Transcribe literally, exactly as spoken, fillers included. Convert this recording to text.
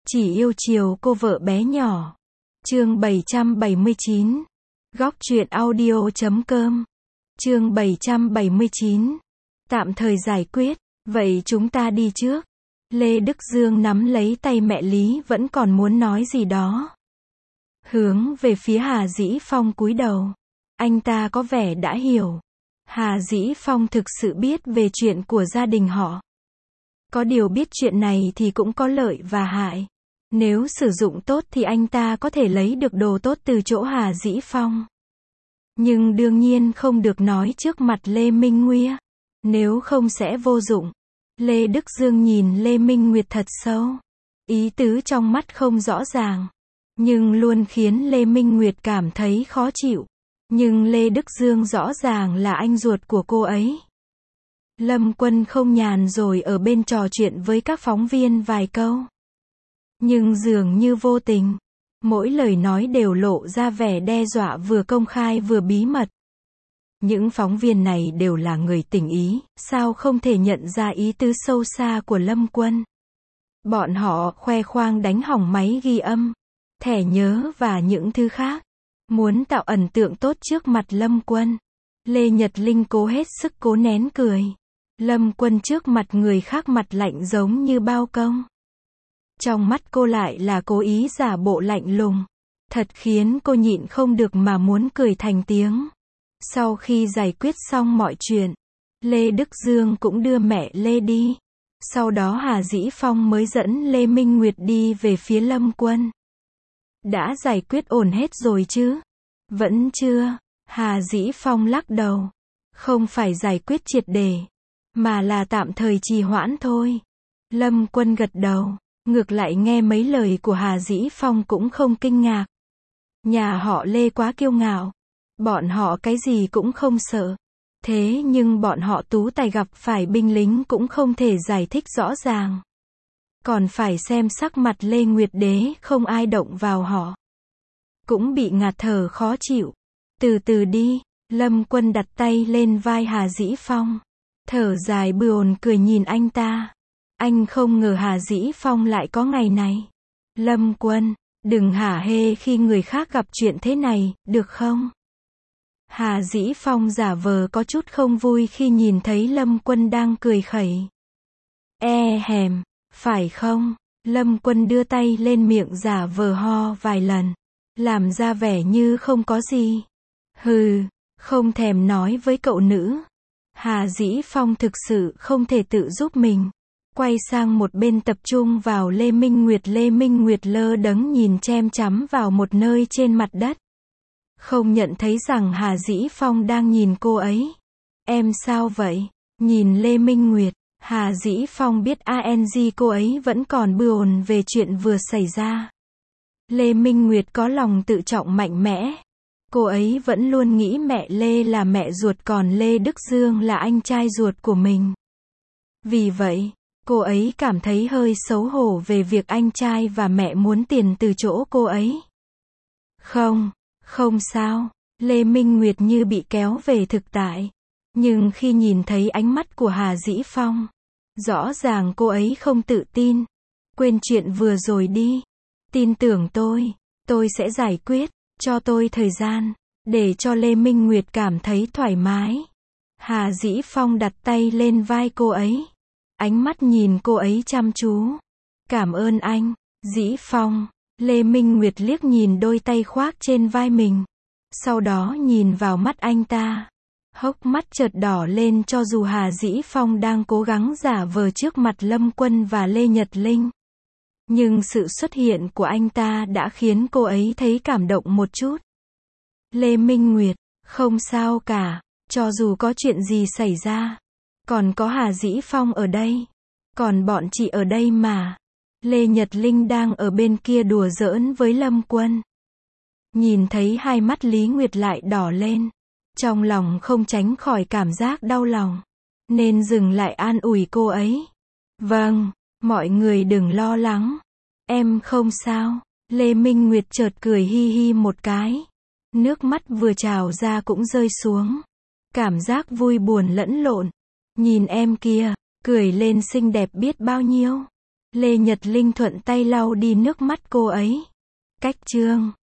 Chỉ yêu chiều cô vợ bé nhỏ. Chương bảy trăm bảy mươi chín. Góc truyện audio chấm com. Chương bảy trăm bảy mươi chín. Tạm thời giải quyết. Vậy chúng ta đi trước. Lê Đức Dương nắm lấy tay mẹ Lý vẫn còn muốn nói gì đó. Hướng về phía Hà Dĩ Phong cúi đầu. Anh ta có vẻ đã hiểu. Hà Dĩ Phong thực sự biết về chuyện của gia đình họ. Có điều biết chuyện này thì cũng có lợi và hại. Nếu sử dụng tốt thì anh ta có thể lấy được đồ tốt từ chỗ Hà Dĩ Phong. Nhưng đương nhiên không được nói trước mặt Lê Minh Nguya. Nếu không sẽ vô dụng. Lê Đức Dương nhìn Lê Minh Nguyệt thật sâu. Ý tứ trong mắt không rõ ràng. Nhưng luôn khiến Lê Minh Nguyệt cảm thấy khó chịu. Nhưng Lê Đức Dương rõ ràng là anh ruột của cô ấy. Lâm Quân không nhàn rồi ở bên trò chuyện với các phóng viên vài câu. Nhưng dường như vô tình. Mỗi lời nói đều lộ ra vẻ đe dọa vừa công khai vừa bí mật. Những phóng viên này đều là người tình ý, sao không thể nhận ra ý tứ sâu xa của Lâm Quân. Bọn họ khoe khoang đánh hỏng máy ghi âm, thẻ nhớ và những thứ khác. Muốn tạo ấn tượng tốt trước mặt Lâm Quân. Lê Nhật Linh cố hết sức cố nén cười. Lâm Quân trước mặt người khác mặt lạnh giống như bao công. Trong mắt cô lại là cố ý giả bộ lạnh lùng. Thật khiến cô nhịn không được mà muốn cười thành tiếng. Sau khi giải quyết xong mọi chuyện, Lê Đức Dương cũng đưa mẹ Lê đi. Sau đó Hà Dĩ Phong mới dẫn Lê Minh Nguyệt đi về phía Lâm Quân. Đã giải quyết ổn hết rồi chứ? Vẫn chưa. Hà Dĩ Phong lắc đầu. Không phải giải quyết triệt để, mà là tạm thời trì hoãn thôi. Lâm Quân gật đầu. Ngược lại nghe mấy lời của Hà Dĩ Phong cũng không kinh ngạc. Nhà họ Lê quá kiêu ngạo. Bọn họ cái gì cũng không sợ. Thế nhưng bọn họ tú tài gặp phải binh lính cũng không thể giải thích rõ ràng. Còn phải xem sắc mặt Lê Nguyệt Đế không ai động vào họ. Cũng bị ngạt thở khó chịu. Từ từ đi. Lâm Quân đặt tay lên vai Hà Dĩ Phong. Thở dài buồn cười nhìn anh ta. Anh không ngờ Hà Dĩ Phong lại có ngày này. Lâm Quân, đừng hả hê khi người khác gặp chuyện thế này, được không? Hà Dĩ Phong giả vờ có chút không vui khi nhìn thấy Lâm Quân đang cười khẩy. E hèm, phải không? Lâm Quân đưa tay lên miệng giả vờ ho vài lần. Làm ra vẻ như không có gì. Hừ, không thèm nói với cậu nữ. Hà Dĩ Phong thực sự không thể tự giúp mình. Quay sang một bên tập trung vào Lê Minh Nguyệt. Lê Minh Nguyệt lơ đấng nhìn chăm chăm vào một nơi trên mặt đất. Không nhận thấy rằng Hà Dĩ Phong đang nhìn cô ấy. Em sao vậy? Nhìn Lê Minh Nguyệt, Hà Dĩ Phong biết anh cô ấy vẫn còn buồn về chuyện vừa xảy ra. Lê Minh Nguyệt có lòng tự trọng mạnh mẽ. Cô ấy vẫn luôn nghĩ mẹ Lê là mẹ ruột còn Lê Đức Dương là anh trai ruột của mình. Vì vậy, cô ấy cảm thấy hơi xấu hổ về việc anh trai và mẹ muốn tiền từ chỗ cô ấy. Không, không sao. Lê Minh Nguyệt như bị kéo về thực tại. Nhưng khi nhìn thấy ánh mắt của Hà Dĩ Phong, rõ ràng cô ấy không tự tin. Quên chuyện vừa rồi đi. Tin tưởng tôi, tôi sẽ giải quyết. Cho tôi thời gian, để cho Lê Minh Nguyệt cảm thấy thoải mái. Hà Dĩ Phong đặt tay lên vai cô ấy. Ánh mắt nhìn cô ấy chăm chú. Cảm ơn anh, Dĩ Phong. Lê Minh Nguyệt liếc nhìn đôi tay khoác trên vai mình. Sau đó nhìn vào mắt anh ta. Hốc mắt chợt đỏ lên cho dù Hà Dĩ Phong đang cố gắng giả vờ trước mặt Lâm Quân và Lê Nhật Linh. Nhưng sự xuất hiện của anh ta đã khiến cô ấy thấy cảm động một chút. Lê Minh Nguyệt, không sao cả, cho dù có chuyện gì xảy ra. Còn có Hà Dĩ Phong ở đây. Còn bọn chị ở đây mà. Lê Nhật Linh đang ở bên kia đùa giỡn với Lâm Quân. Nhìn thấy hai mắt Lý Nguyệt lại đỏ lên. Trong lòng không tránh khỏi cảm giác đau lòng. Nên dừng lại an ủi cô ấy. Vâng, mọi người đừng lo lắng. Em không sao. Lê Minh Nguyệt chợt cười hi hi một cái. Nước mắt vừa trào ra cũng rơi xuống. Cảm giác vui buồn lẫn lộn. Nhìn em kia, cười lên xinh đẹp biết bao nhiêu. Lê Nhật Linh thuận tay lau đi nước mắt cô ấy. Cách chương